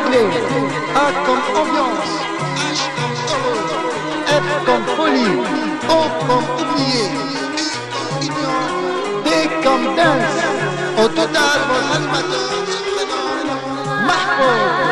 replay. A comme ambiance. H comme heureux. F comme folie. O comme oublié. U comme union. D comme dance. Au total, votre animateur se prénomme Mahfouz.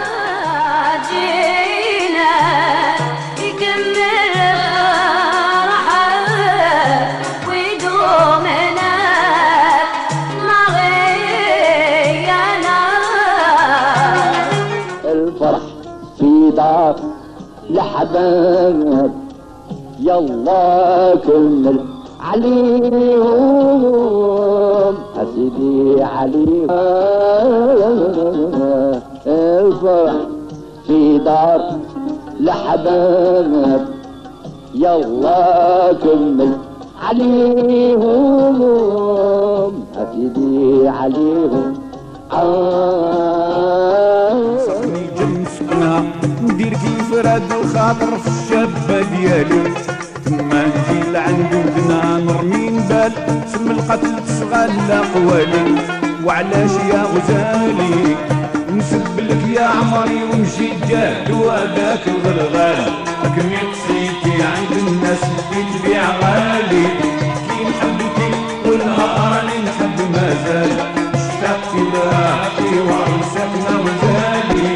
الفرح في دار لحباب يلا كمل عليهم أسيدي عليهم الفرح في دار لحباب يلا كمل عليهم أسيدي عليهم صحني جنسنا ندير كيف راد الخاطر في الشابة ديالي تما نجي لعند ودنا نرمي نبال سم القتل تشغل قوالي وعلاش يا غزالي نسب لك يا عمري ونمشي جاد وهذاك الغلغال لكن قصيتي عند الناس اللي تبيع غالي كي نحبك والنهار اللي نحب مازال اشتقت لك وعرسكنا وزالي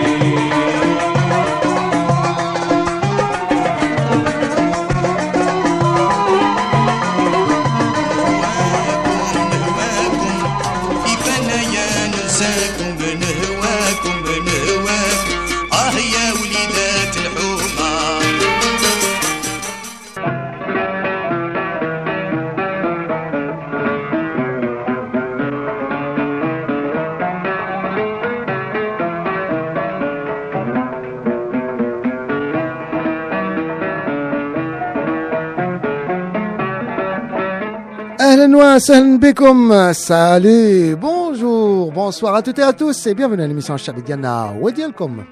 Ahlan wa sahlan bikum, salut, bonjour, bonsoir à toutes et à tous et bienvenue à l'émission Chabit Diana وديالكم.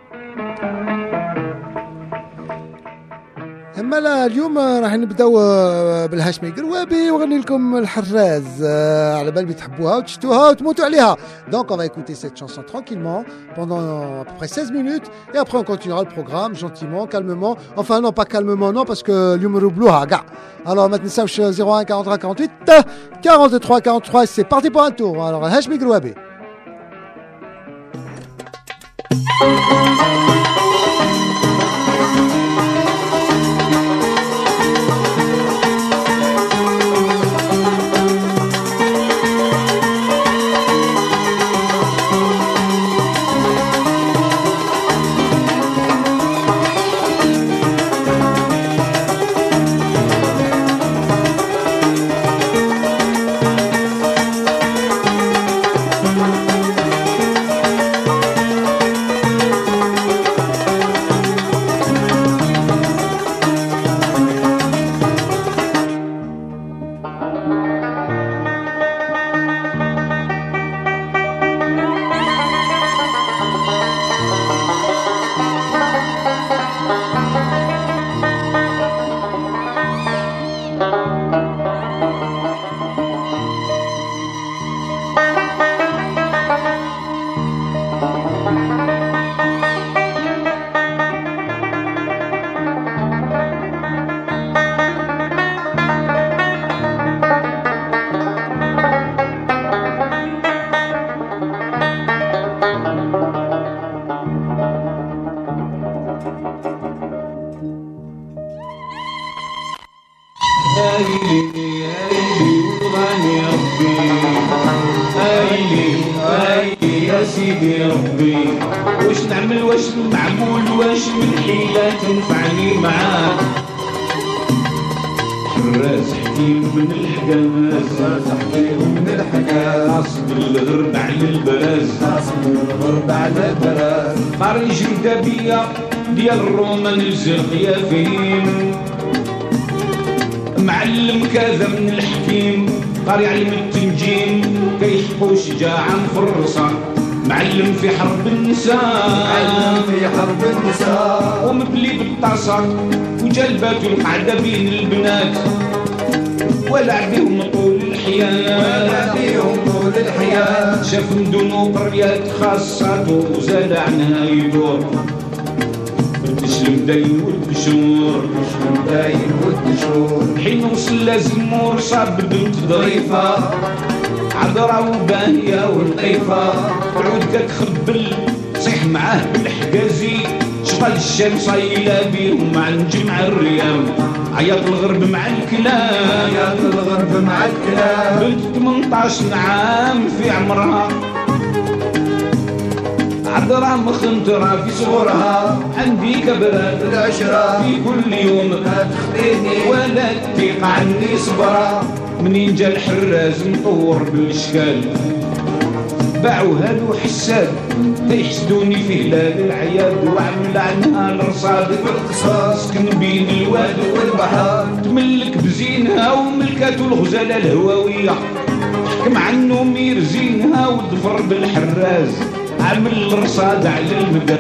أما اليوم راح نبداو بالهاشمي قروابي وغني لكم الحراز على بال بتحبوها وتشتوها وتموتوا عليها. Donc on va écouter cette chanson tranquillement pendant à peu près 16 minutes et après on continuera le programme gentiment, calmement. Enfin non, pas calmement non parce que اليوم نروبلوها كاع. Alors ما تنساوش 01 43 48 43 43 c'est parti pour un tour. Alors الهاشمي قروابي. ديال الرومان الجرقية فين معلم كذا من الحكيم قاري علم التنجيم كيحكو شجاعة مفرصة معلم في حرب النساء ومبلي بالطاسة وجلبات القعدة بين البنات ولا بيهم طول الحياة شاف مدن وقريات خاصات وزاد عنها يدور بدش المداين والدشور حين وصل لازمور صاب بنت ظريفة عذرة وباهية ولطيفة تعود كتخبل صيح معاه بالحجازي شغل الشمس صايلة بيهم مع نجمع الريام عياط الغرب مع الكلام بنت 18 عام في عمرها عذرة مخنترة في صغرها عندي كبرات العشرة في كل يوم تخطيني ولا تثيق عني صبرة منين جا الحراز مطور بالاشكال باعوها له حساد تيحسدوني في هلال العياد وعمل عنها الرصاد بالقصاص سكن بين الواد والبحر تملك بزينها وملكات الغزالة الهواوية حكم عنه مير زينها وظفر بالحراز عمل الرصاد على المدى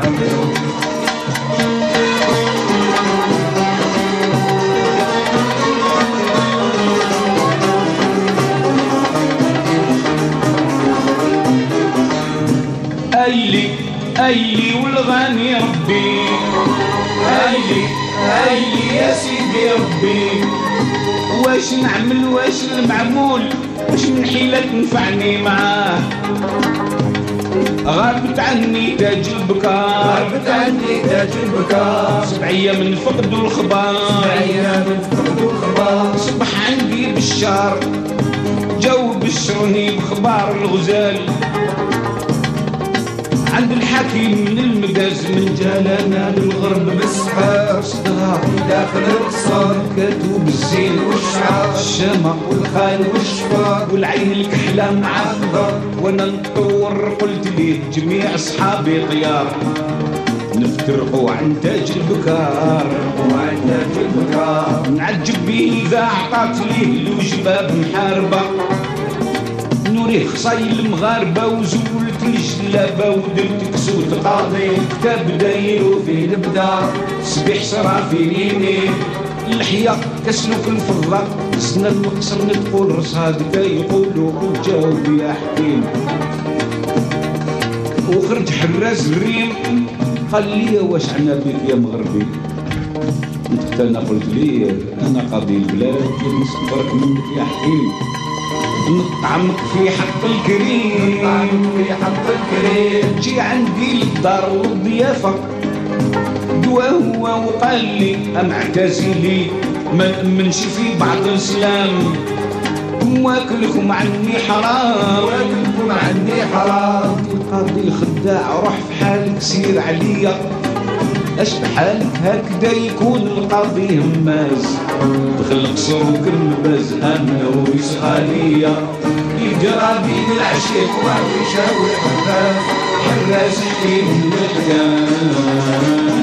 ايلي والغني ربي ايلي يا سيدي ربي واش نعمل واش المعمول واش من حيلة تنفعني معاه غابت عني تاج البكار 7 أيام من فقد الخبار صبح عندي بالشار جو بشرني بخبار الغزال عند الحكيم من المقاز من جالانا للغرب بالسحار صدار داخل القصار كاتوب الزين والشعار الشمع والخال والشفار والعين الكحلة مع الخضر وانا نطور قلت ليه جميع اصحابي طيار نفترقوا عن تاج البكار نعجب بيه اذا اعطات ليه الوجباب محاربة نوريه خصايل مغاربة وزولت الجلابة ودرت كسوت قاضي كتاب دايرو فيه البدا سبيح صرا في يميني اللحية كسلوك الفضة سنة المقصر نتقول رصاد كيقولوا وجاوب يا حكيم وخرج حراز الريم قال لي واش عنا بيك يا مغربي قلت انا قلت لي انا قاضي البلاد نستبرك منك يا حكيم نطعمك في حق الكريم جي عندي للدار والضيافة دوا هو وقال لي معتزلي ما نأمنش في بعض الإسلام واكلكم عني حرام القاضي الخداع روح في حالك سير عليا اش بحالك هكذا يكون القاضي هماز دخل قصر وكرم باز انا ويسخالية يجرى بين العشيق ويشاور حراس حكيم من الحكام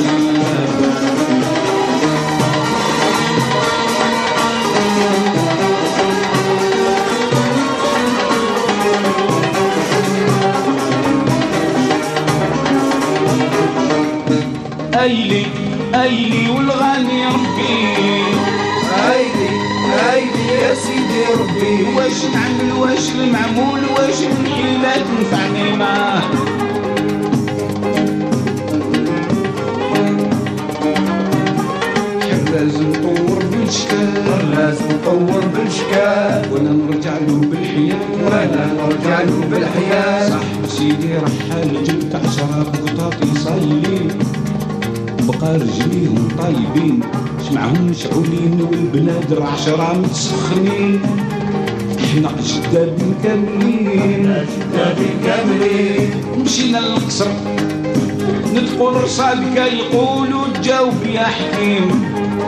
ايلي والغني ربي ايلي يا سيدي ربي واش نعمل واش المعمول واش الحيلة تنفعني معاه لازم نطور بالشكال وانا نرجع له بالحياة صاحب سيدي رحال جبت 10 قطاط يصلي بقى رجليهم طايبين معهم شعولين والبنادر 10 متسخنين احنا جداد كاملين مشينا للقصر ندخل رصاد كيقولوا تجاوب يا حكيم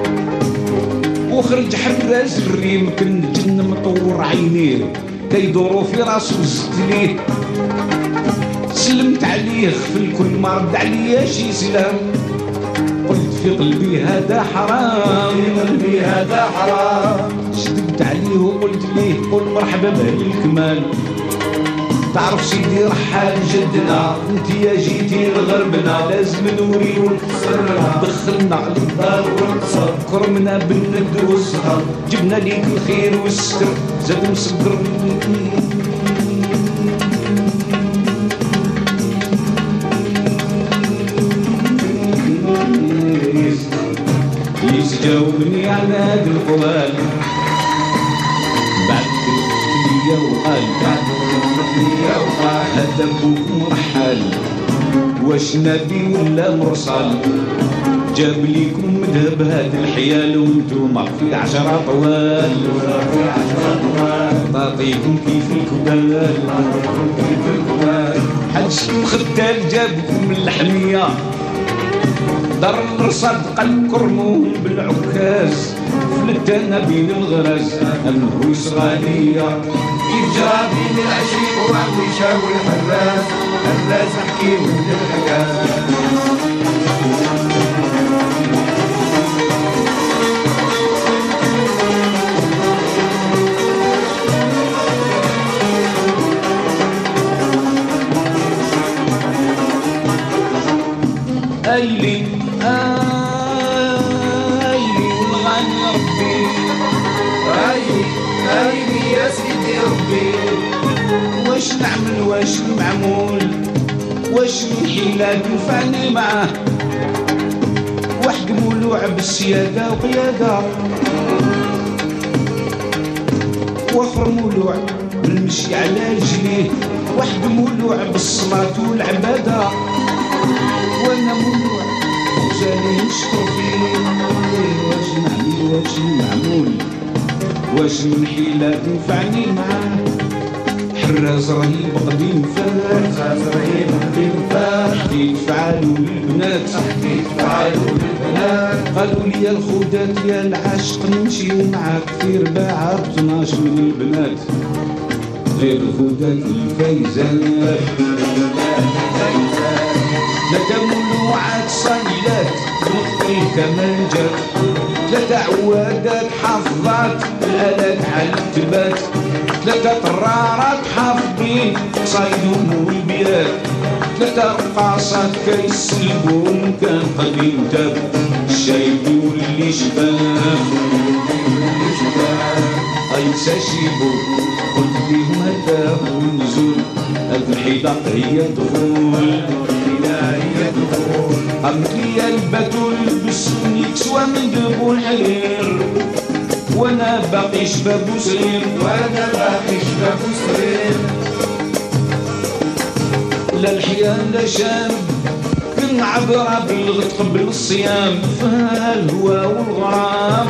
وخرج حراز الريم كن جن مطور عينيه كيدوروا في راسو زدت ليه سلمت عليه في الكل ما رد عليا شي سلام قلت في قلبي هذا حرام شدقت عليه وقلت ليه قل مرحبا بأهل الكمال تعرف سيدي رحال جدنا انت يا جيتي لغربنا لازم نوري ونكسرنا دخلنا للدار والقصر كرمنا بالند والسهر جبنا ليك الخير والستر زاد مصدر عناد القوال بعد الفتنية وقال هذا بوك مرحل واش نبي ولا مرسل جاب ليكم ذهب هاد الحيال وانتوما في 10 طوال تعطيكم كيف الكبال بحال شي مخدال جابكم من الحمية دار المرصد قلب كرموهم بالعكاز فلتنا بين الغرز الهويس غالية كيف جرى بين العشيق وعويشة والحراس الراس حكي ولد الحكاس ايلي والغني ربي ايلي يا سيدي ربي واش نعمل واش معمول واش من حيلة تنفعني معاه واحد مولوع بالسيادة وقيادة واخر مولوع بالمشي على رجليه واحد مولوع بالصلاة والعبادة وانا مولوع وجاني نشكر فيه واش نعمل واش معمول واش من حيلة تنفعني معاه حراز رهيب قديم فات حكيت فعالو للبنات قالوا لي يا الخودات يا العاشق نمشيو معاك في 4 12 من البنات غير الخودات الفايزات ثلاثة مولوعات صايلات نطي الكمانجات 3 عوادات حافظات الآلات على التبات 3 طرارات حافظين صايدهم والبيات 3 رقاصات كيسلبون كان قديم تاب الشايب يولي شباب ساشيبو قلت ليهم هدا ونزول هاد الحيداق هي الدخول قامت لي البتول لبسوني كسوة من دبو الحرير وانا باقي شباب وصغير لا الحيان لا شام كن عبرة بلغت قبل الصيام فها الهوى والغرام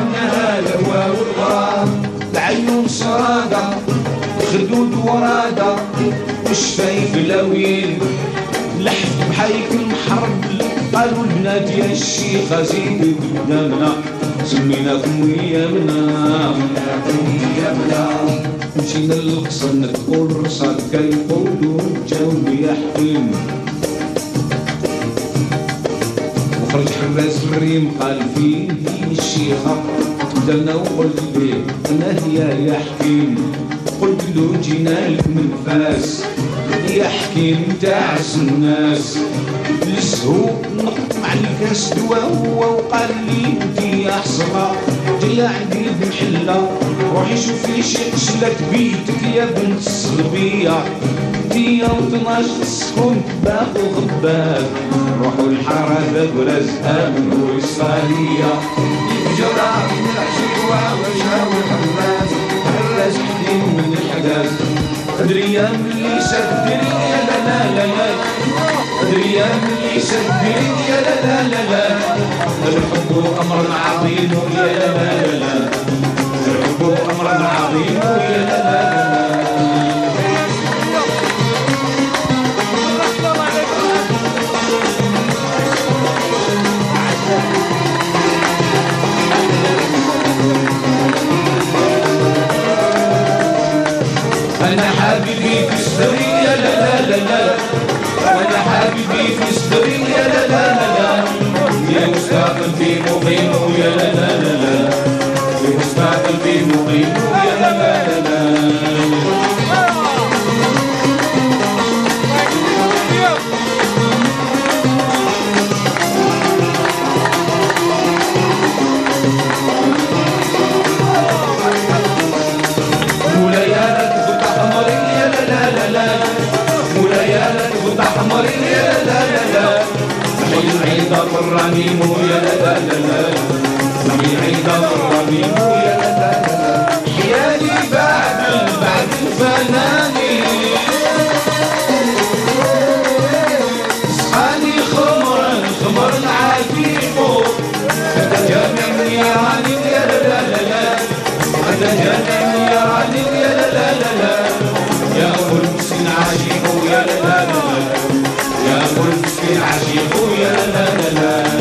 العيون صرادة خدود ورادة والشفايف لاوين لحف بحيك المحرب قالوا البنات يا الشيخة زيدي قدامنا سميناكم ويامنا مشينا للقصر ندخل الرصاد كيقولوا جاوب يا حكيم وخرج حراس الريم قال فيه الشيخة بدلنا وقلت ليه انا هي يا حكيم قلت له جينا لك من فاس يا حكيم تاع الناس لسهو نقط مع الكاس دوا هو وقال لي انتي يا حصرة جاية عندي بمحلة روحي شوفي شي قشلة بيتك يا بنت الصلبية انتي يا وطناش السكون باقو غباب روحوا الحارة ذاك رزقها من وصالية جرى من العشيوة وجهه الحراس حكيم من الحجاز ادري يا ملي سدري يا لا لا لا لا ادري يا ملي سدري يا لا لا لا لا الحب امر عظيم يا لا لا لا لا الحب امر عظيم يا لا لا لا أنا حبيبي في صدري يا لا لا لا لا وأنا حبيبي في صدري يا لا لا لا لا يا مستقبل في مقيم يا لا لا لا لا يا مستقبل في مقيم يا لا لا لا لا العيدة الرنيم يا لا لا لا لا عايدة الربيع يا لا لا لا ليالي بعد الفناني صحاني خمر العتيق هذا جاني يا علي يا لا لا لا هذا جاني يا علي يا لا لا لا يا كل مسكين عاشق يا لا لا لا يا كل مسكين عاشق يا لا لا لا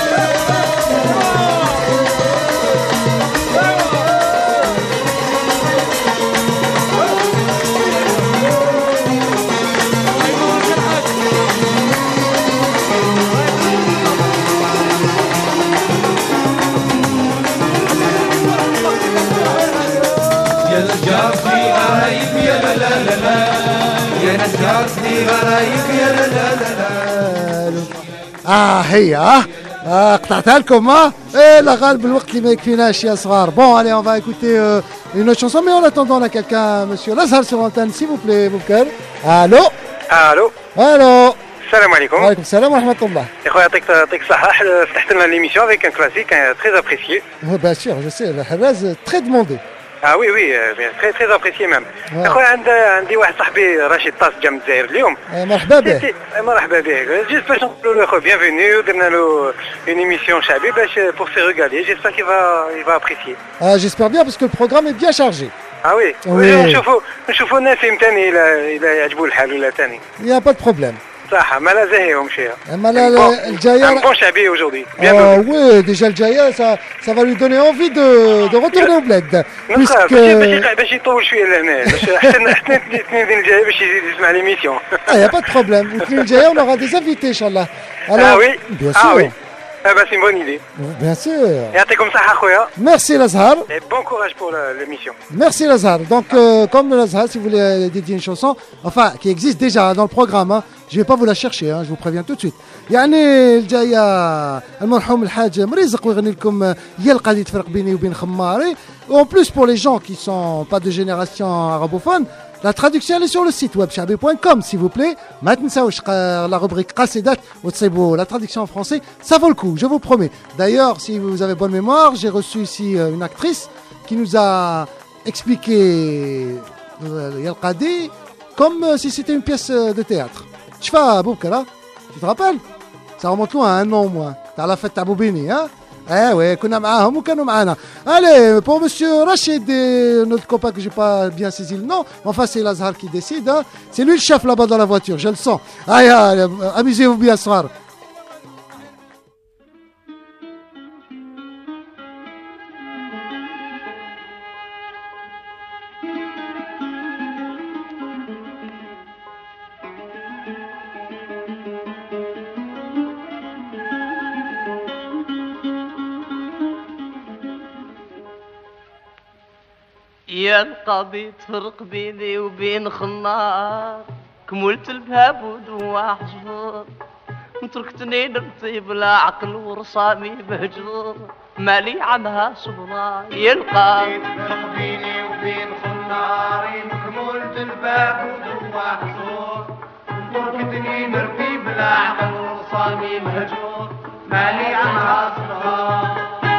هي قطعتها لكم ايه لا غالب الوقت اللي ما يكفيناش يا صغار. Bon allez on va écouter une autre chanson mais en attendant on a quelqu'un monsieur Lazar sur l'antenne s'il vous plaît Boubkar. Allô الو السلام عليكم. وعليكم السلام ورحمة الله. يا خويا يعطيك الصحة فتحت لنا ليميسيون avec un classique très apprécié. Bien sûr je sais الحراز très demandé. Ah oui très apprécié même. يا خويا عندي واحد صاحبي رشيد طاس جا من الجزائر اليوم. مرحبا به. مرحبا به. جيست باش نقولوا له خو bienvenue ودرنا له une émission شعبي باش pour se regaler. J'espère qu'il va apprécier. J'espère bien parce que le programme est bien chargé. Ah oui. نشوفوا نسيم ثاني إذا يعجبوا الحال ولا ثاني. Il y a pas de problème. صح ما لا زاهيهم شيء. اما الجايه un bon شعبي aujourd'hui. Oui déjà الجايه ça va lui donner envie de retourner au bled. باش يطول شويه لهنا باش حتى الاثنين الجايه باش يزيد يسمع ليميسيون. Il y a pas de problème. الاثنين الجايه on aura des invités inchallah. Ah oui. Bien sûr. Oui. C'est une bonne idée. Bien sûr. يعطيكم صحة خويا. Merci Lazar. Et bon courage pour l'émission. Merci Lazar. Donc comme le Lazar, si vous voulez dédier une chanson, enfin qui existe déjà dans le programme, je vais pas vous la chercher, je vous préviens tout de suite. يعني الجاية المرحوم الحاج مريزق ويغني لكم هي القضية تفرق بيني وبين خماري. En plus pour les gens qui sont pas de génération arabophone, la traduction elle est sur le site web chabi.com s'il vous plaît. Maintenant la rubrique قصيدات وتصيبوا la traduction en français, ça vaut le coup, je vous promets. D'ailleurs, si vous avez bonne mémoire, j'ai reçu ici une actrice qui nous a expliqué Yalqadi comme si c'était une pièce de théâtre. Tu fais Boubkara, tu te rappelles? Ça remonte loin, un an au moins. T'as la fête à Boubini, hein? Eh oui, كنا معاهم وكانوا معانا. Allez, pour monsieur Rachid, notre copain que j'ai pas bien saisi le nom, enfin c'est Lazar qui décide, hein. C'est lui le chef là-bas dans la voiture, je le sens. Allez, amusez-vous bien ce soir. يا القاضي تفرق بيني وبين خمار كملت الباب ودوا حجر تركتني نبطي بلا عقل ورصامي بهجر مالي عنها صبرا يا القاضي تفرق بيني وبين خمار كملت الباب ودوا حجر تركتني نربي بلا عقل ورصامي بهجر مالي عنها صبرا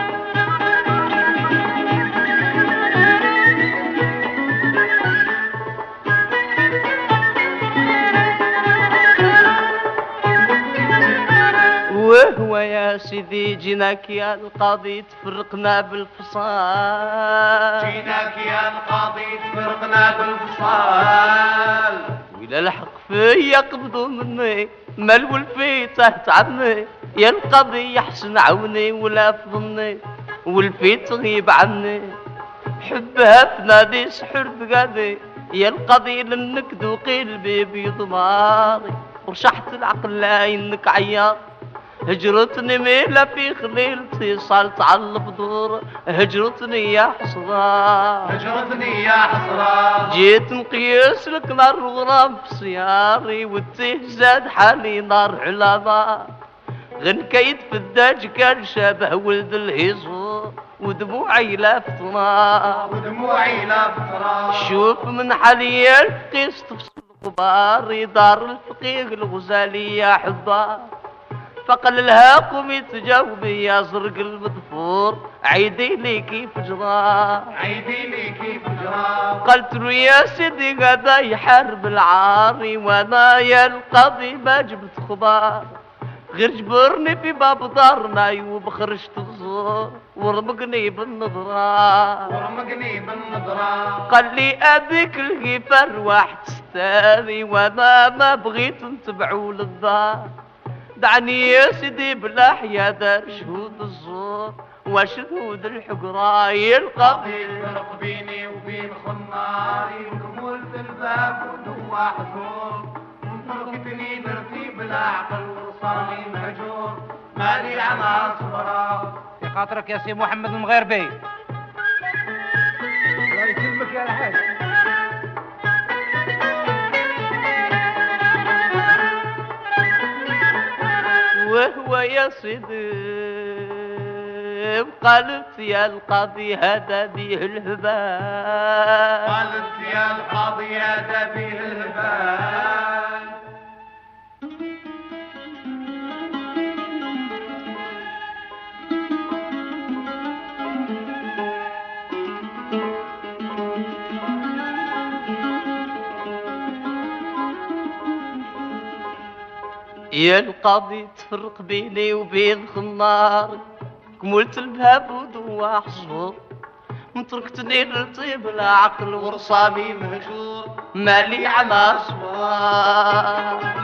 وهو يا سيدي جيناك يا القاضي تفرقنا بالفصال جيناك يا القاضي تفرقنا بالفصال وإلى الحق فيا قبضوا مني مال والفيته تعبني يا القاضي يحسن عوني ولا فضني والفيت تغيب عني حبها في نادي سحر بقادي يا القاضي لنك ذوقي قلبي بيضماري ورشحت العقل لا انك عيار هجرتني ميلة في خليلتي صالت على البدور هجرتني يا حسرة هجرتني يا حسرة جيت نقيس لك نار غرام في سياري والتيه زاد حالي نار على نار غنكيت في الداج كان شبه ولد الهيزور ودموعي لا فترة ودموعي لا فترة شوف من حالي القيس تفصل غباري دار الفقيه الغزالي يا حبار فقل لها قومي تجاوبي يا زرق المدفور عيدي لي كيف جرى عيدي لي كيف جرى. قلت له يا سيدي غدا يحارب العاري وانا يا القاضي ما جبت خبار غير جبرني في باب دارنا وبخرجت الزور ورمقني بالنظرة ورمقني بالنظرة. قال لي ابيك الغفر واحد ستاني وانا ما بغيت نتبعو للدار دعني يا سيدي بلا حيادة شهود الزور وشهود الحقرة يلقى يفرق بيني وبين خماري وكملت الباب ودوا حضور تركتني درتي بلا عقل وصاني مهجور مالي على صبرا. في خاطرك يا سي محمد المغيربي. الله يسلمك يا الحاج. وهو يا سيدي قالت يا القاضي هذا به الهبال قالت يا القاضي هذا به الهبال. يا القاضي تفرق بيني وبين خمار كملت الباب ودوا حصور تركتني نطيب لا عقل ورصامي مهجور مالي على صبار.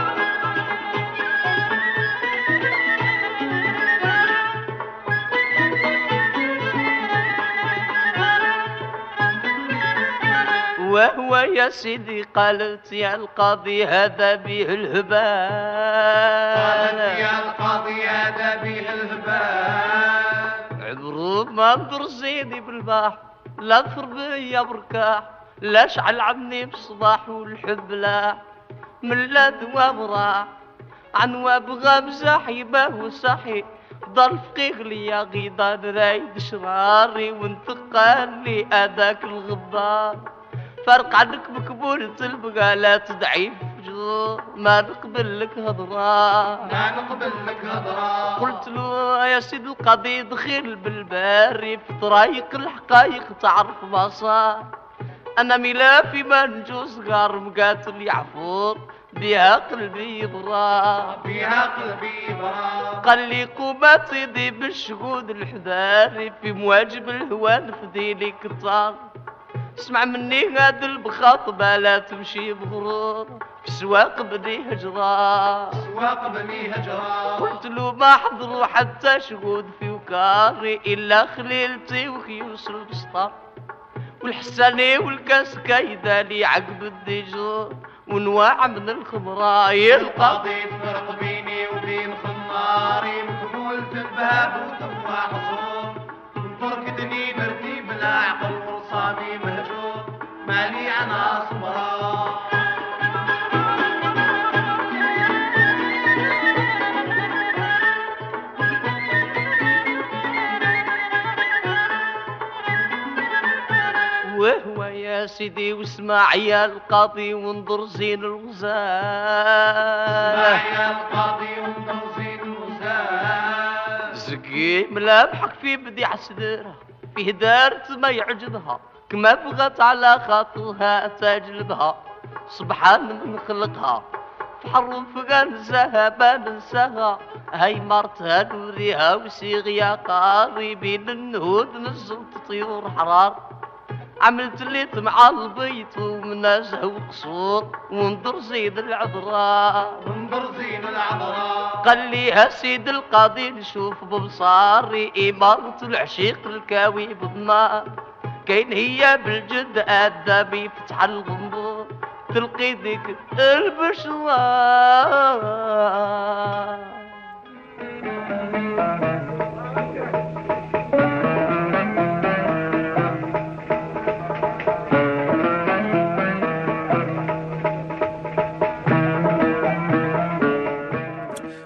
وهو يا سيدي قالت يا القاضي هذا به الهبال قالت يا القاضي هذا به الهبال. عبرو ما انظر زيدي بالباح لا اظفر بيا بركاح لا اشعل عني بصباح والحب لاح من لا دواب راح عن وابغى مزاحي باهو صحي ضل فقيق لي يا غيضان رايد شراري وانتقال لي هذاك الغبار فرق عنك مقبولة البقالات تدعي فجور ما نقبل لك هضرة ما نقبل لك هضرة. قلت له يا سيد القاضي دخل بالباري في طريق الحقايق تعرف ما صار انا ملافي ما نجوز غار مقاتل يعفور بها قلبي يضرى بها قلبي برا. قال لي قومات يدي بالشهود الحذاري في مواجب الهوان فديلي كتار اسمع مني هاد البخاطبة لا تمشي بغرور في سواق بني هجرة سواق بني هجرة. قلت له ما حضروا حتى شهود في وكاري إلا خليلتي وخيوس البسطة والحساني والكاس كايدالي عقب الديجور ونواع من الخمرة القاضي تفرق بيني وبين خماري مكمولة الباب ودوا حصور تركتني درتي بلا عقل ورصامي مهجور مالي انا صبرا. وهو يا سيدي واسمع يا القاضي وانظر زين الغزال يا القاضي وانظر زين الغزال. زكي ملامحك في بديع صدرها فيه دارت ما يعجبها كما بغت على خاطرها تجلبها سبحان من خلقها في حرم فقنساها بنساها هاي مرتها نوريها وسيغيا قاربين النهود نزلت طيور حرار عملت الليت مع البيت ومنازه وقصور وانظر زين العذراء انظر زين العذراء. قال لي ها سيد القاضي نشوف ببصاري إمارة العشيق الكاوي بالنار كاين هي بالجد آدمي فتح الغنبور تلقي ذيك البشرى.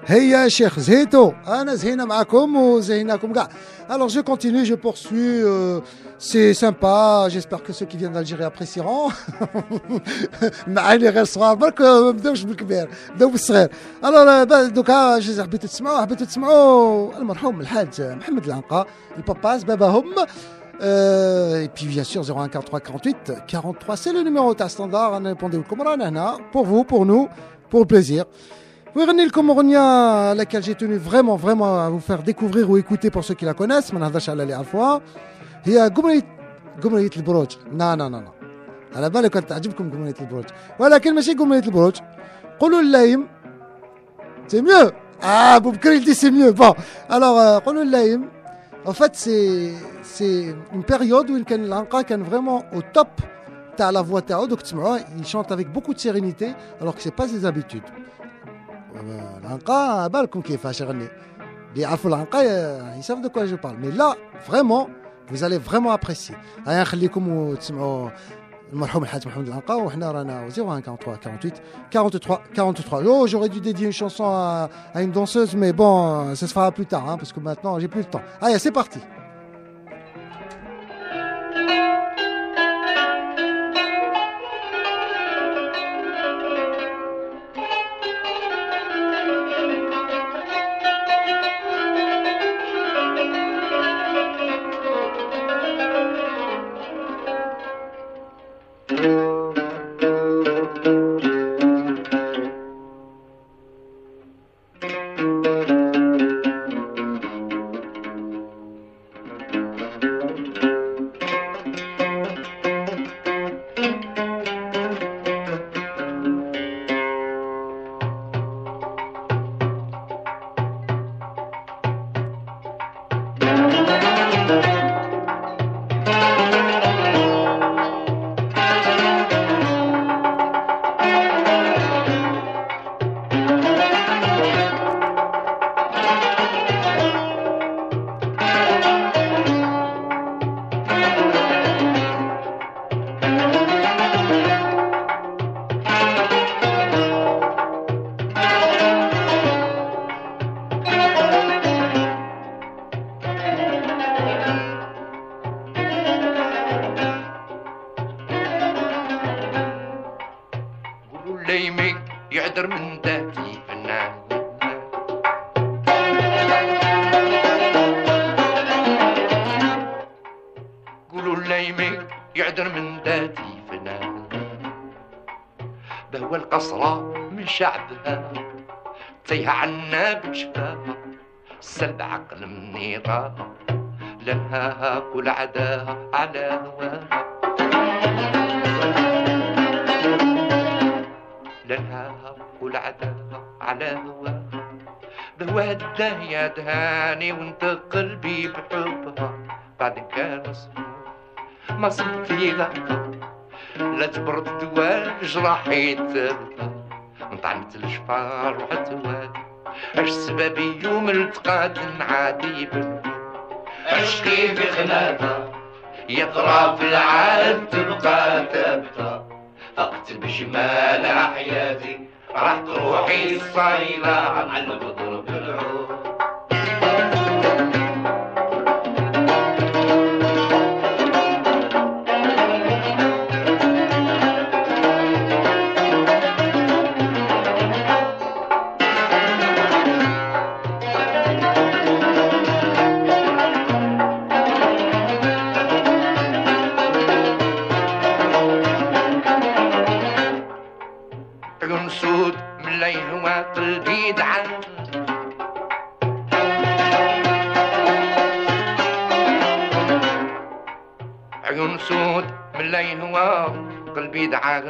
هيا شيخ زهيتو انا زهينا معكم وزهيناكم كاع. Alors je continue, je poursuis, c'est sympa, j'espère que ceux qui viennent d'Algérie apprécieront. معاني غير صغار برك ما بداوش بالكبير بداو بالصغير. الوغ دوكا حبيتوا تسمعوا المرحوم الحاج محمد العنقا الباباز باباهم. Et puis bien sûr 01 43 48 43 c'est le numéro تاع standard. انا ريبونديو لكم رانا هنا pour vous, pour nous, pour le plaisir. ويغني لكم أغنية laquelle j'ai tenu vraiment à vous faire découvrir ou écouter pour ceux qui la connaissent. ما نهضرش على اللي عرفوها. هي قمرية البروج. نا على بالك كانت تعجبكم قمرية البروج ولكن ماشي قمرية البروج. قولوا اللايم c'est mieux. بوبكري il dit c'est mieux. Bon alors قولوا اللايم. En fait c'est une période où كان العنقا كان vraiment au top تاع la voix تاعو. دوك تسمعوه il chante avec beaucoup de sérénité alors que c'est pas ses habitudes. العنقا بالكم كيفاش يغني اللي يعرفوا العنقا يسافوا دو كوا جو بارل. مي لا فريمون vous allez vraiment apprécier. هيا نخليكم وتسمعوا المرحوم الحاج محمد العنقا وحنا رانا 01 43 48 43. Oh, j'aurais dû dédier une chanson à une danseuse mais bon ça se fera plus tard parce que maintenant j'ai plus le temps. Allez, c'est parti. ليمي يعذر من ذاتي فنان قولوا ليمي يعذر من ذاتي فنان بهوى القصرة من شعبها تيه عنا بجفاها سلب عقل من نيرها لها كل عداها على هواها لها كل عداها على هواها بهوى الدنيا دهاني وانت قلبي بحبها بعد كان ما صبت فيها لا تبرد دوال جراحي تبها انطعنت الجفار وحت وادي اش سببي يوم التقاد نعادي اشكي في خلاتها يطرى في العالم تبقى ثابتة اقتل بجمال حياتي راح تروحي الصايلة على البدر بالعود سود من ليل وقلبي دعا عيون سود من ليل وقلبي دعا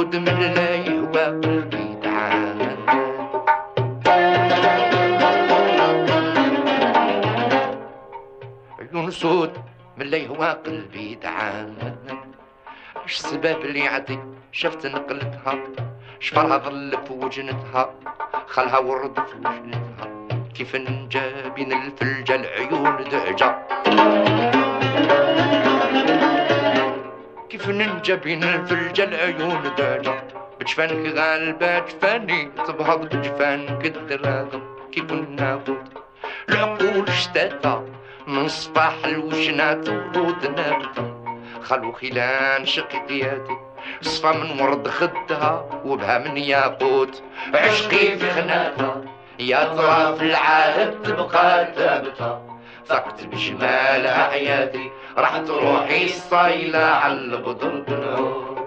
سود من لا يهوى قلبي تعاند عيون سود من لا يهوى قلبي تعاند اش السبب اللي يعدي شفت نقلتها شفرها ظل في وجنتها خلها ورد في وجنتها كيف نجا بين الفلجة العيون دهجة كيف ننجا بين الفلجة العيون دهجة بجفانك غالبة جفاني تبهض بجفانك الدراغم كيف ناخد العقول اشتاتا من صباح الوجنات ورود نابتة خلو خلان شقيقياتي صفا من ورد خدها وبها من ياقوت عشقي في خناتها يا ترى في العالم تبقى ثابتة فقت بجمالها حياتي راح تروحي الصايلة على البدر بنور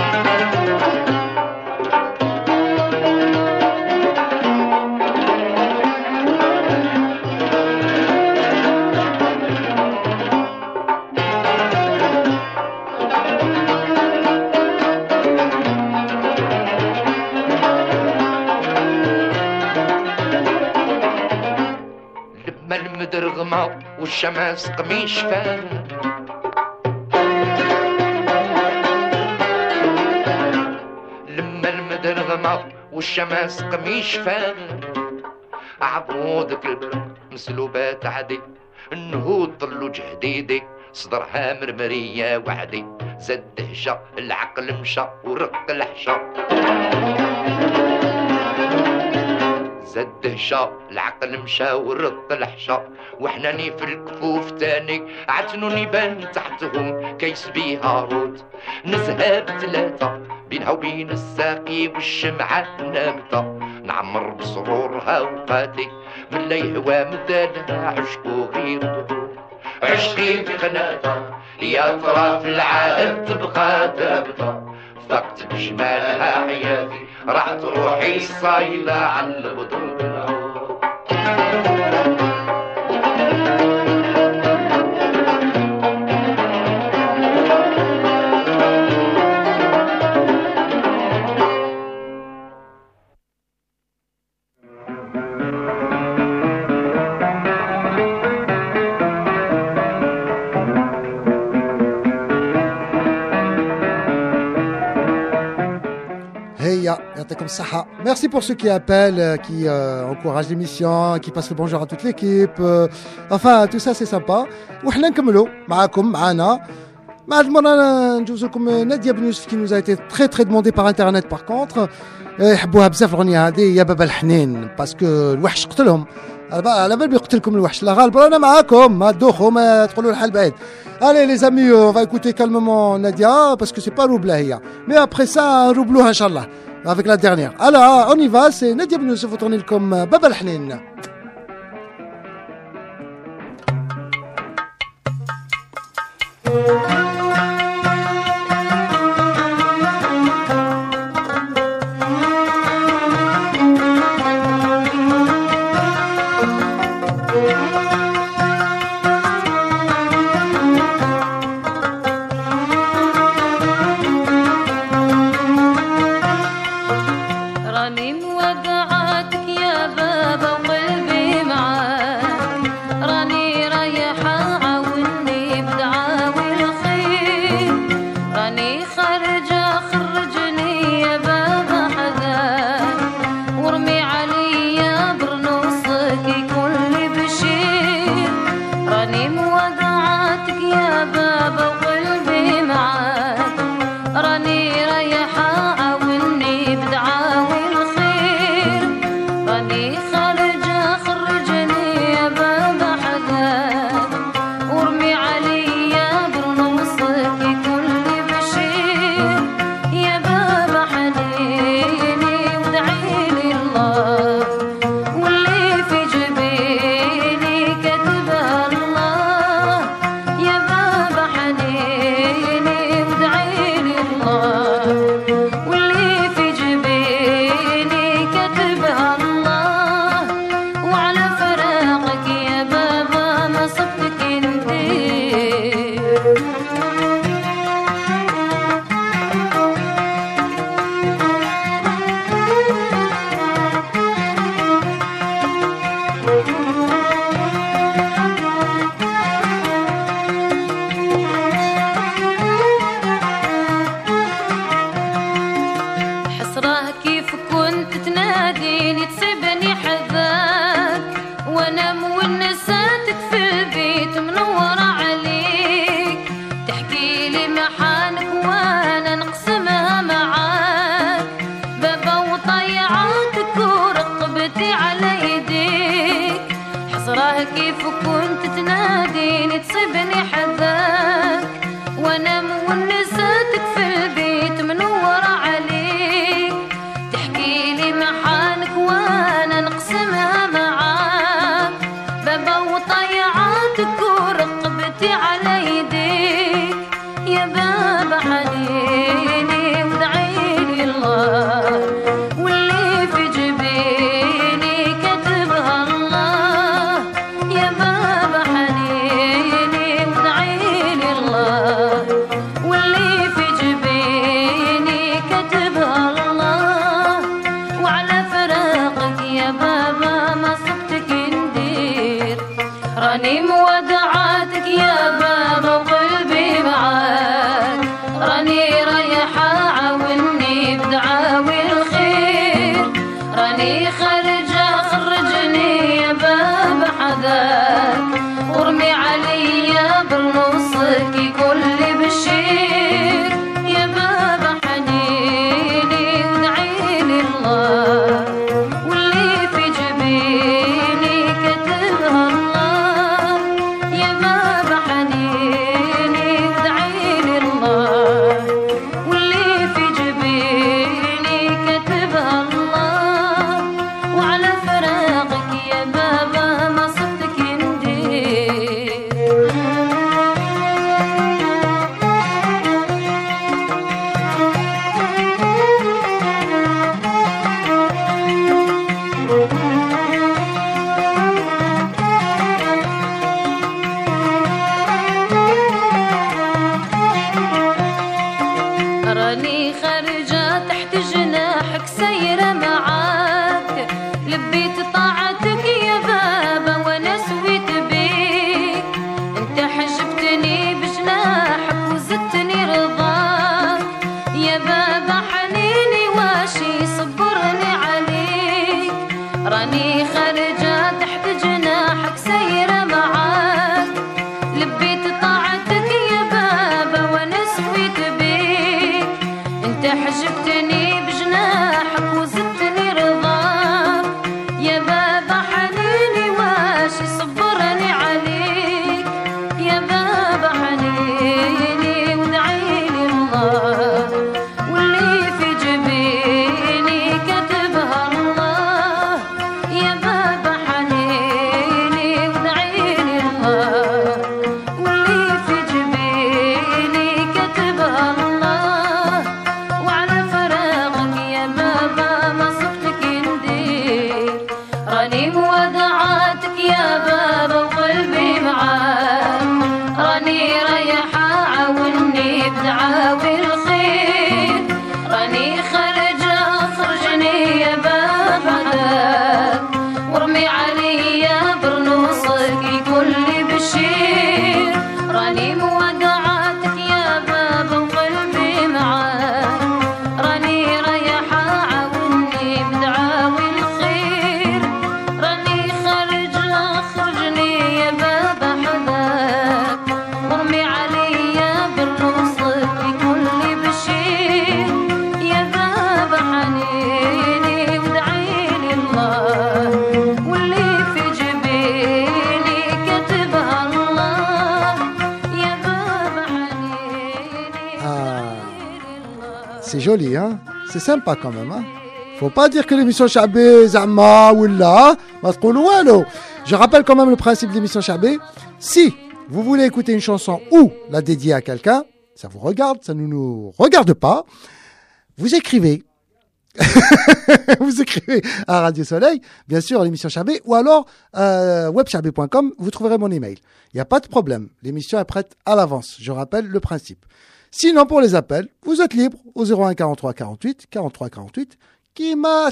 المدرغمة والشمس قميش فارغ لما المدرغمة والشمس قميش فارغ عبودك البرق مسلوبات عدي النهود طلو جهديدي صدرها مرمرية وعدي زد دهشة العقل مشى ورق الحشا زد دهشة العقل مشى ورق الحشا وحناني في الكفوف تاني عتنوني بان تحتهم كيس بيها رود نزهة بثلاثة بينها وبين الساقي والشمعة نابتة نعمر بسرورها وقاتي من لا يهوى مدانها عشقو غير دهور عشقي في قناتها يا ترى في العالم تبقى ثابتة فقت بجمالها حياتي راح تروحي صايلة على البدور بالعود Merci pour ceux qui appellent, qui encouragent l'émission, qui passent le bonjour à toute l'équipe. Enfin, tout ça c'est sympa. وحنا نكملوا معاكم معانا. مع هاد المرة نجوز لكم نادية بن يوسف qui nous a été très très demandé par internet par contre. يحبوها بزاف الأغنية هذه يا بابا الحنين باسكو الوحش قتلهم. على بال بيقتلكم الوحش لا غالب رانا معاكم ما تدوخوا ما تقولوا الحال بعيد. Allez les amis, on va écouter calmement Nadia parce que c'est pas Roubla hier. Mais après ça, Roublo Inch'Allah avec la dernière. Alors on y va, c'est Nadia Ben Youssef tourner comme Baba Al-Hnin. تناديني تصيبني حذاك وانا مونساتك في البيت منورة عليك تحكي لي محانك وانا نقسمها معاك بابا وطيعاتك ورقبتي على يديك حسراه كيف كنت تناديني تصيبني حذاك وانا مونساتك في البيت منورة عليك تحكي لي محانك وانا نقسمها معاك بابا وطيعاتك ورقبتي على يديك يا بابا حنيني ودعيلي الله واللي في جبيني كتبها الله يا بابا حنيني ودعيلي الله واللي في جبيني كتبها الله وعلى فراقك يا بابا ما صبتك ندير راني مودعاتك يا بابا وقلبي معاك راني رايحة عاوني بدعاوي الخير راني خارجة خرجني يا بابا حذاك ورمي عليا برنوصك كل بشير يا بابا حنيني ودعيلي الله واللي في جبيني كتبها الله يا بابا حنيني ودعيلي الله واللي في جبيني كتبها الله وعلى فراقك يا بابا ما صدتك ندير راني خارجة تحت جناحك سايرة معاك لبيت طاعتك يا بابا وانا سويت بيك انت حجبتني بجناحك وزدتني رضاك يا بابا حنيني واشي صبرني عليك راني خارجة تحت جناحك سايرة معاك لبيت طاعتك يا بابا وانا سويت بيك انت حجبتني بجناحك وزدتني رضاك يا بابا حنيني واشي صبرني عليك يا بابا حنيني ودعيلي الله واللي في جبيني كتبها الله يا بابا حنيني ودعيلي الله واللي في جبيني كتبها الله وعلى فراقك يا بابا ما صبتك ندير راني مودعاتك يا بابا وقلبي معاك راني رايحة عاوني بدعاوي الخير راني خارجة خرجني يا بابا حداك ورمي عليا برنوصك كل بشير راني مودعاتك يا بابا وقلبي معاك راني رايحة عاوني بدعاوي الخير راني خارجة خرجني يا بابا حداك ورمي عليا برنوصك كل بشير يا بابا حنيني ودعيلي الله واللي في جبيني كتبها الله يا بابا حنيني ودعيلي الله C'est joli, hein? C'est sympa quand même, hein? Faut pas dire que l'émission Chabé, Zama ou là, je rappelle quand même le principe de l'émission Chabé. Si vous voulez écouter une chanson ou la dédier à quelqu'un, ça vous regarde, ça ne nous regarde pas, vous écrivez. Vous écrivez à Radio Soleil, bien sûr, l'émission Chabé, ou alors webchabé.com, vous trouverez mon email. Il n'y a pas de problème. L'émission est prête à l'avance. Je rappelle le principe. Sinon, pour les appels, vous êtes libre au 01 43 48 43 48. Qui m'a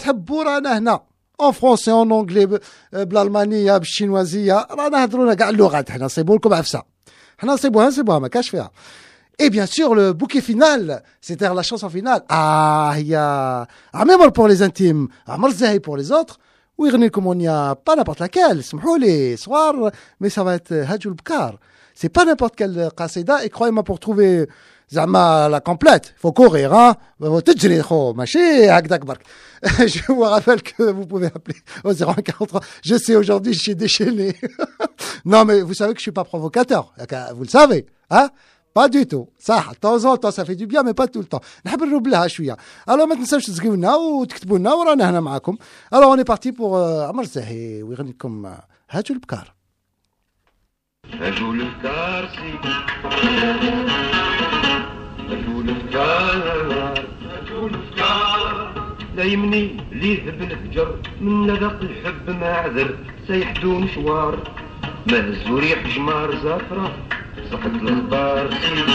en français, en anglais, بالالمانيه بالشينوازيه رانا نهضروا كاع اللغات حنا نصيبوا لكم عفسه حنا نصيبوها ما كاش فيها Et bien sûr, le bouquet final, c'est-à-dire la chanson finale. Ah, il y a Amemol pour les intimes, Amar Zahi pour les autres. Oui, comme on y a pas n'importe laquelle. Smhouli, soir, mais ça va être Hajjul Bkar. C'est pas n'importe quelle qasida. Et croyez-moi, pour trouver Zama la complète, il faut courir, hein. Tijri, machi, hakdak bark. Je vous rappelle que vous pouvez appeler au 0143. Je sais, aujourd'hui, je suis déchaîné. Non, mais vous savez que je suis pas provocateur. Vous le savez, hein. Pas du tout. Ça, de temps en temps, ça fait du bien, mais pas tout le temps. نحب نروب لها شوية. Alors, ما تنساوش تسقيو لنا وتكتبوا لنا ورانا هنا معاكم. Alors, on est parti pour عمر الزاهي ويغني لكم هاجو البكار. هاجو البكار سيدي. هاجو البكار. هاجو البكار. لا يمني ليه بالهجر من نذق الحب ما عذر سيحدو مشوار ما هزو ريح جمار زافرة صحة الأخبار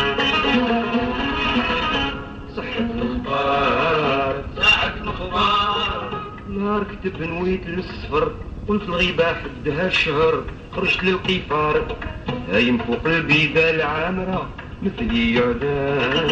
صحة الأخبار صحة الأخبار نهار كتب نويت للسفر قلت الغيبة حدها الشهر خرجت للقفار هايم فوق البيدة العامرة مثلي يعدار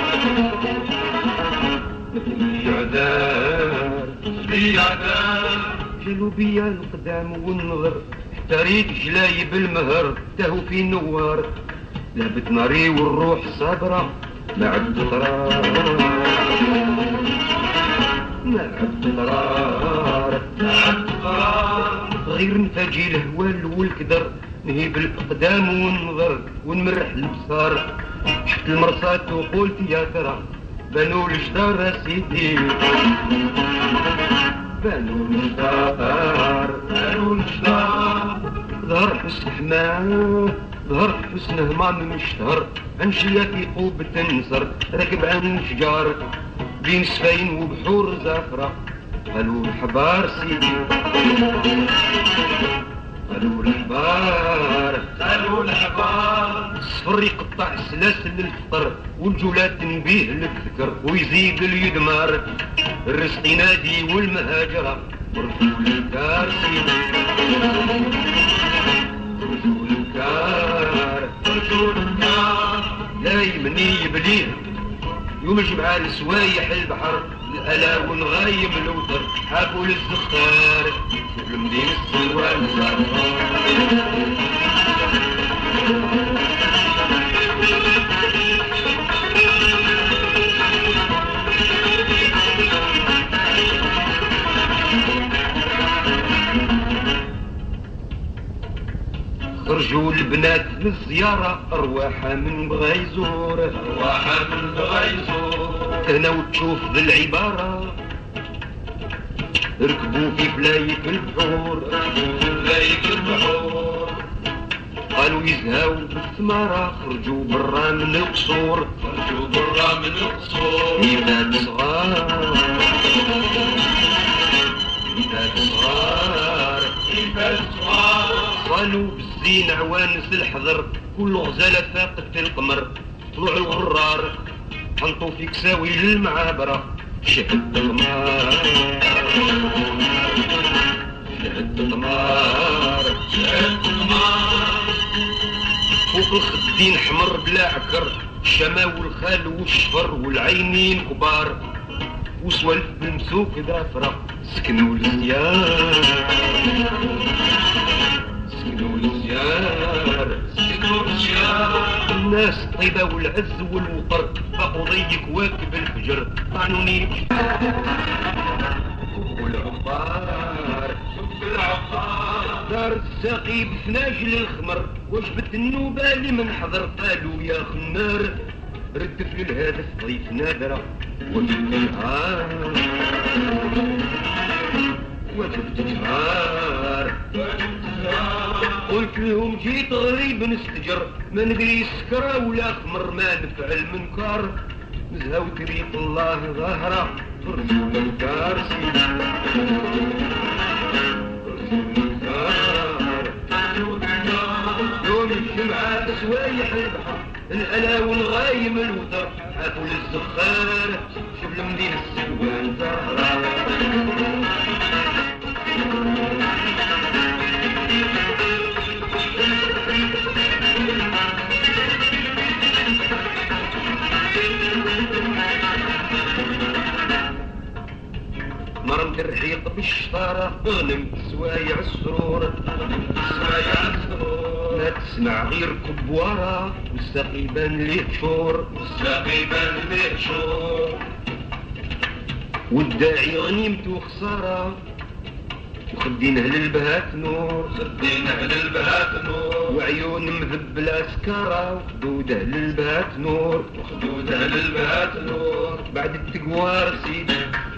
مثلي يعدار مثلي يعدار جلو بيا القدام والنظر تريد جلايب المهر تهو في نوار لعبت ناري والروح صابرة ما عد قرار ما عد قرار ما عد قرار غير نفاجي الهوال والكدر نهيب الأقدام والنظر ونمرح البصار شفت المرصات وقلت يا ترى بنو الجدار سيدي بنو الجدار بنو الجدار ظهر حسن حماه ظهر حسن همام مشتهر عن شياكي قوب تنصر راكب عن شجار بين سفين وبحور زافرة قالوا الحبار سيدي قالوا الحبار قالوا الحبار الصفر يقطع سلاسل الفطر والجولات تنبيه للذكر ويزيد اليدمار الرزق ينادي والمهاجرة ورسول الكار سيدي رسول الكار رسول الكار لا يمني يبليه يوم الجمعة لسوايح البحر الألا ونغايم الوتر حابوا للزخار في المدينة السلوان خرجوا البنات للزيارة أرواحها من بغا يزور أرواحها من بغا يزور هنا وتشوف بالعبارة ركبوا في فلايك البحور ركبوا في فلايك البحور قالوا يزهاو بالثمارة خرجوا برا من القصور خرجوا برا من القصور إيفات صغار إيفات صغار إيفات صغار قالوا بالزين عوانس الحذر كل غزالة فاقت القمر طلعوا الغرار حنطوا في كساوي للمعابرة شهد القمار شهد القمار شهد القمار فوق الخدين حمر بلا عكر الشما والخال والشفر والعينين كبار وسوالف بالمسوك ذافرة سكنوا الزيار سكنوا الزيار سكنوا الزيار الناس الطيبة والعز والوقر بقوا ضيق واكب الفجر طعنوني والعبار العبار دار الساقي بفناجل الخمر وجبت النوبة لمن حضر قالوا يا خمار ردف للهدف ضيف نادرة وجبت النهار وجبت النهار قلت لهم جيت غريب نستجر ما ندري سكرة ولا خمر ما نفعل منكر نزهاو طريق الله ظاهرة رسول الكار سيدي رسول الكار يوم الجمعة تسوايح البحر الألا والغايم الوتر حافوا للزخار شوف المدينة السلوان زهرة مرمت الرحيق بالشطارة اغنم سوايع السرور ما تسمع غير كبوارة والساقي بان ليه شور والداعي غنيمته خسارة وخدينه للبهات نور وعيون مذبلة سكارة وخدوده للبهات نور بعد التقوار سيدي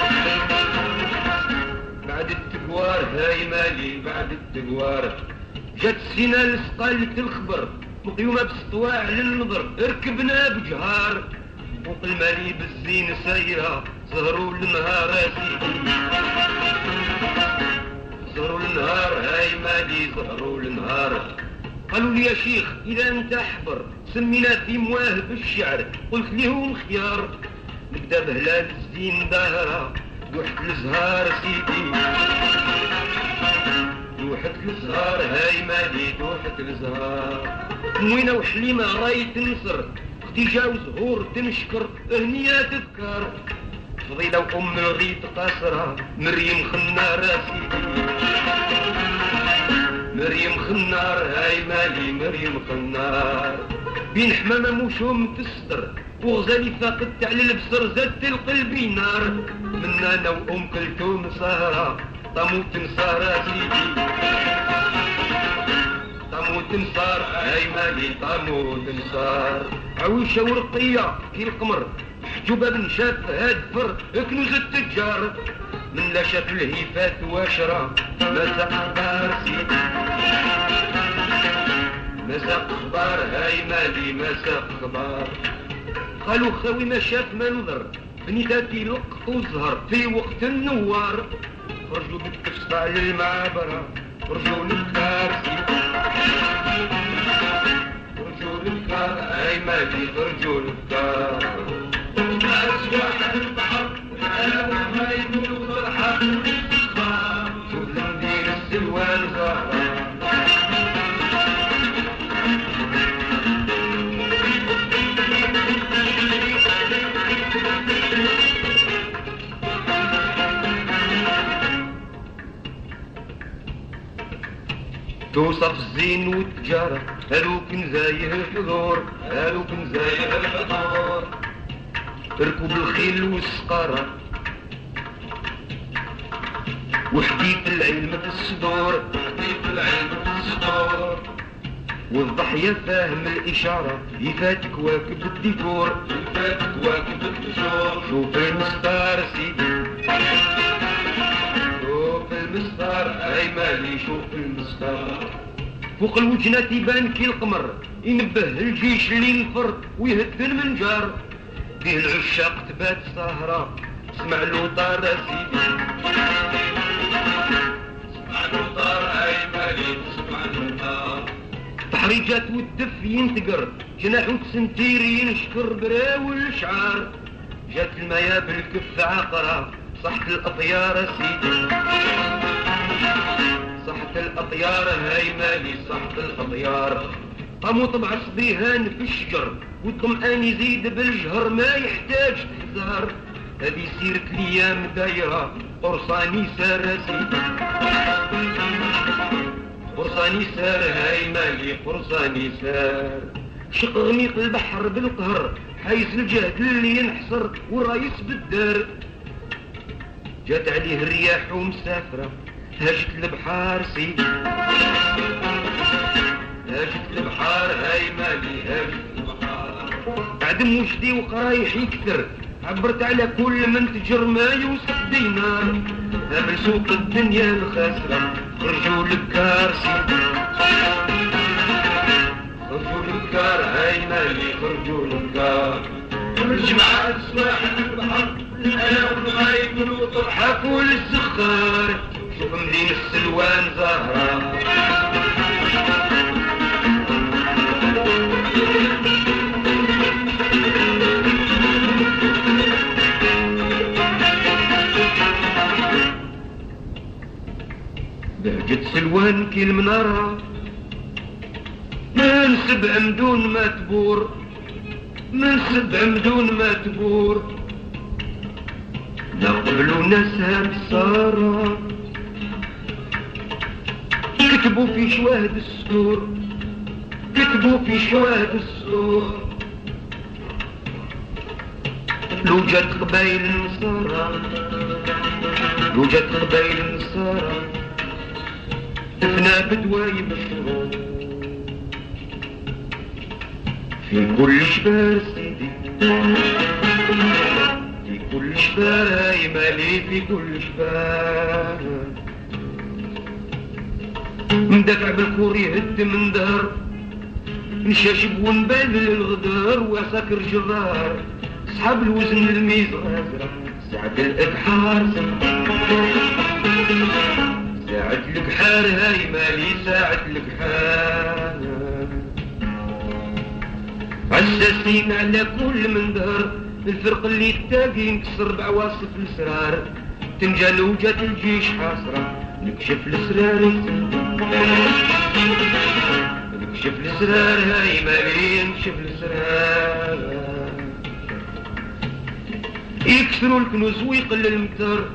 بعد التقوار هاي مالي بعد التقوار جات سينا لسقالة الخبر مقيومة بسطواع للنظر ركبنا بجهار فوق المالي بالزين سايرة زهروا النهار سيدي زهروا النهار هاي مالي زهروا النهار قالوا لي يا شيخ إذا أنت حبر سمينا في مواهب الشعر قلت لهم خيار نبدا بهلال الزين ظاهرة دوحة الزهار سيدي دوحة الزهار هاي مالي دوحة الزهار موينة وحليمة راي تنصر اختي وزهور تنشكر هنية تذكر فضيلة وأم الغيط قاصرة مريم خنار سيدي مريم خنار هاي مالي مريم خنار بين حمامة موشوم تستر وغزالي فاقدت على البصر زادت القلب نار من انا وام كلثوم سهرة طموت نصار سيدي طموت نصار هاي مالي طموت نصار عويشة ورقية كي القمر حجوبة بن شاف هادفر كنوز التجار من لا شاف الهيفات واشرة مساق خبار سيدي مساق خبار هاي مالي مساق خبار قالوا خوي ما شاف منظر بنيتاتي لقط وزهر في وقت النوار خرجوا بالتفصيل للمعبرة خرجوا للكار سيدي خرجوا للكار هاي مالي خرجوا للكار أسواح البحر أنا وما يقولوا فرحة شوف ندير السلوان زهرة توصف الزين والتجارة هلوك نزايه الحضور هلوك نزايه الحضور ركوب الخيل والسقارة وحديث العلم في الصدور والضحية فاهم الإشارة يفاتك واكب الديكور شوف المستار سيدي شوف المستار هاي مالي شوف المستار فوق الوجنات يبان كي القمر ينبه الجيش اللي ينفر ويهد المنجار فيه العشاق تبات سهرة اسمع له طار سيدي اسمع له طار هاي مالي اسمع له طار تحريجات والدف ينتقر جناح وتسنتير ينشكر براوي الشعار جات المايا بالكف عقرة صحت الأطيار سيدي صحت الأطيار هاي مالي صحت الأطيار قاموا طبع صبيهان في الشجر والطمئان يزيد بالجهر ما يحتاج تحذر هذه سيرة الأيام دايرة قرصاني سار سيدي قرصاني سار هاي مالي قرصاني سار شق غميق البحر بالقهر حيث الجهد اللي ينحصر والرايس بالدار جات عليه الرياح ومسافرة هاجت البحار سيدي هاجت البحار هاي مالي هاجت البحار عدم وجدي وقرايح يكثر عبرت على كل من تجر ما يوسف دينار من سوق الدنيا الخاسرة خرجوا للكار سيدي خرجوا للكار هاي مالي خرجوا للكار الجماعة سواحل البحر انا والغايب وطرحة كل الزخار شوف مدينة السلوان زهرة بهجة سلوان كي المنارة من سبع مدون ما تبور من سبع مدون ما تبور لا قبلوا ناسها بصارة كتبوا في شواهد السطور كتبوا في شواهد السطور لو جات قبايل النصارى لو جات قبايل النصارى تفنى بدوايب الشرور في كل شبار سيدي في كل شبار هاي مالي في كل شبار مدافع بالكور يهد من دار نشاشب ونبال الغدار وساكر جرار صحاب الوزن الميز غازرة ساعة الإبحار ساعة البحار هاي مالي ساعة البحار عساسين على كل منظر الفرق اللي تاقي نكسر بعواصف الاسرار تنجل وجات الجيش حاصرة نكشف الاسرار نكشف الاسرار هاي مالي نكشف الاسرار يكسروا الكنوز ويقل المتر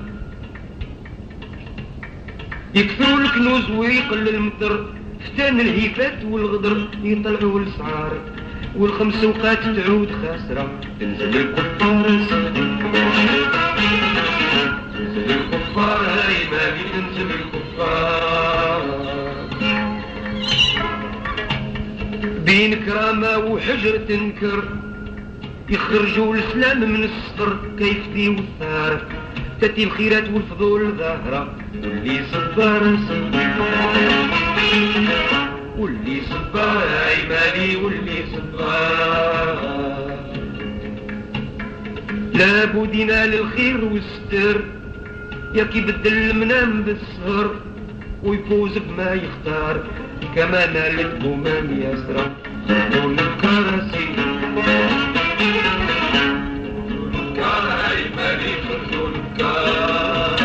يكسروا الكنوز ويقل المتر فتان الهيفات والغدر يطلعوا الاسعار والخمس اوقات تعود خاسرة تنزل الكفار تنزل الكفار هاي مالي تنزل الكفار بين كرامة وحجر تنكر يخرجوا الاسلام من الصفر كيف دي وثار تاتي الخيرات والفضول ظاهرة واللي صبر واللي صبر هاي مالي واللي صبر لابد ينال الخير والستر يا كي بدل المنام بالسهر ويفوز بما يختار كما نالت بومان يسرى دون الكراسي هاي مالي دون الكار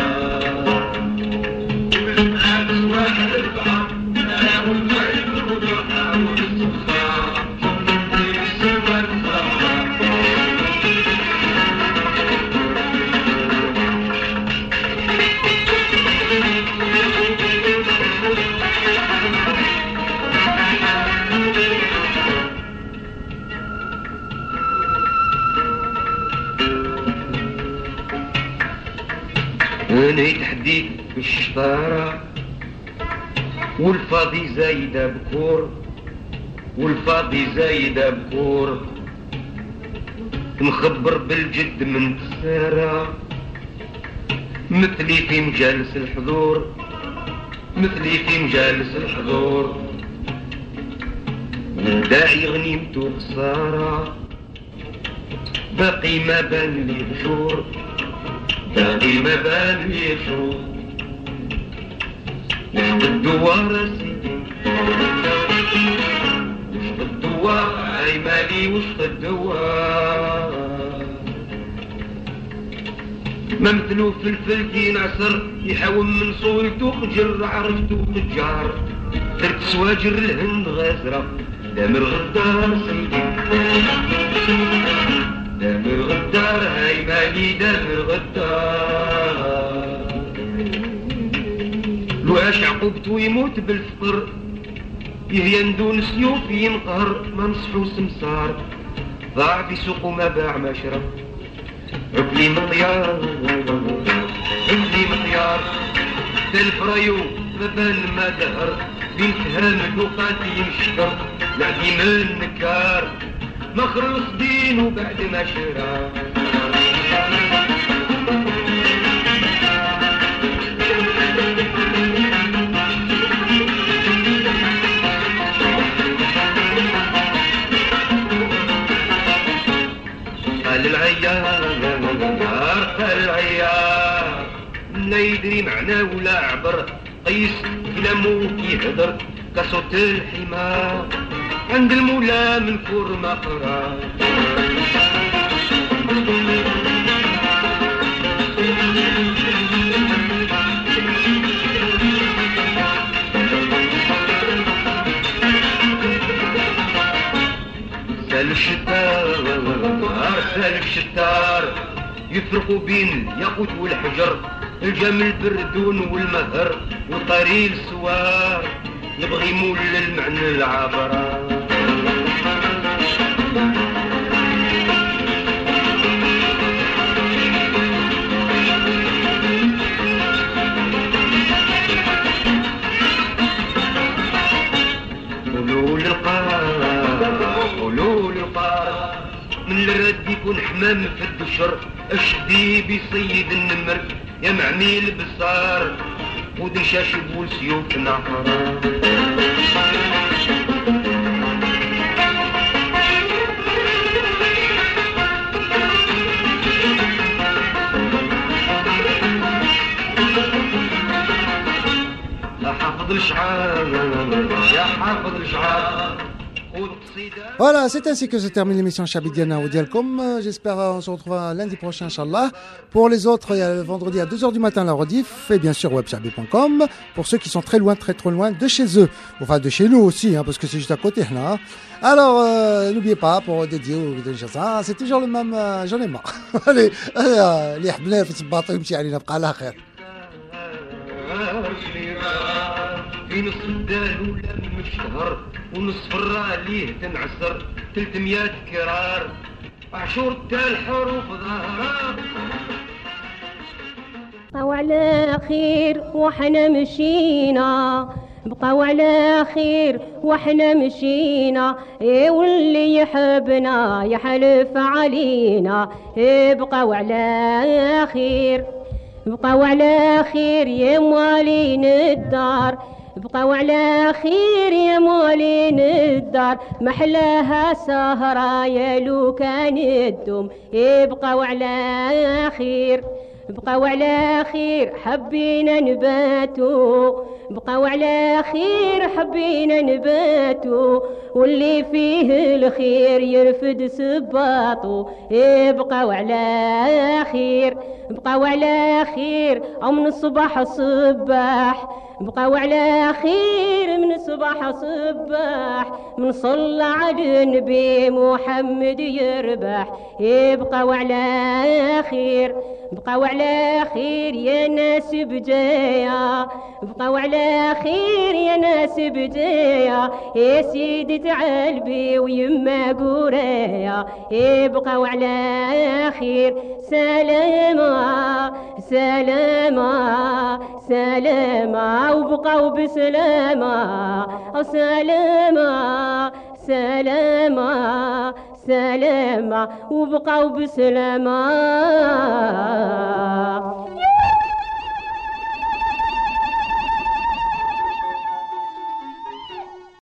والمعابس واحد البعض أنا تحديد بالشطارة والفاضي زايدة بكور والفاضي زايدة بكور مخبر بالجد من تسارة مثلي في مجالس الحضور مثلي في مجالس الحضور داعي غنيمته خسارة باقي ما بان لي بشور باقي ما بان لي بشور وشق الدوار سيدي وشق الدوار هاي مالي وشق الدوار ما مثلو فلفل كي نعصر يحاوم من صولته خجر عرفته تجار ترك سواجر الهند غازرة دامر غدار سيدي دامر غدار هاي مالي دامر غدار لو عاش عقوبته يموت بالفقر يهين دون سيوف ينقهر ما نصحو سمسار ضاع في سوق وما باع ما شرب عقلي مطيار عقلي مطيار تلف رايو ما بان ما دهر بنت هامد وقاتي يمشكر لعدي من نكار ما خلص دينه بعد ما شرى قال العيار قال العيار لا يدري معناه ولا عبر قيس كلامه يهدر كصوت الحمار عند المولى من فور مقرى سال الشتار سال الشتار يفرقوا بين الياقوت والحجر، الجمل بردون والمهر وطريل السوار، نبغي مول المعنى العبرة. قولوا للقار من الرد يكون حمام في الدشر، الشديب يصيد النمر يا معميل بصار، ودنشاش يقول سيوف نحر. يا حافظ الشعار يا حافظ الشعار. Voilà, c'est ainsi que se termine l'émission Chabidiana ou Dialcom. J'espère on se retrouvera lundi prochain, Inch'Allah. Pour les autres, il y a le vendredi à 2h du matin la rediff, et bien sûr webchabi.com, pour ceux qui sont très loin, très trop loin de chez eux. Enfin, de chez nous aussi, hein, parce que c'est juste à côté. Hein. Alors, n'oubliez pas, pour dédier ou des choses, hein, c'est toujours le même, j'en ai marre. Allez, les habnais, في الباطل يمشي علينا بقى على خير. في نص الدال ولا مشتهر ونصف الراليه تنعسر 300 كرار عشور تال حروف ظهرها. بقاو على خير وحنا مشينا، بقاو على خير وحنا مشينا، واللي يحبنا يحلف علينا. بقاو على خير، بقاو على خير يا موالين الدار، بقاو على خير يا موالين الدار، محلاها سهرة يا لو كان الدم. بقاو على خير، بقاو على خير حبينا نباتو، بقاو على خير حبينا نباتو، واللي فيه الخير يرفد سباطو. بقاو على خير، بقاو على خير أو من الصباح صباح، بقاو على خير من الصباح صباح، من صلى على النبي محمد يربح. بقاو على خير، بقاو على خير يا ناس بجايا، بقاو على خير يا ناس بجايا، يا سيدي تعالبي ويما قرايا. بقاو على خير، سلامة سلامة سلامة وبقاو بسلامة، سلامة سلامة سلامة وبقاو بسلامة.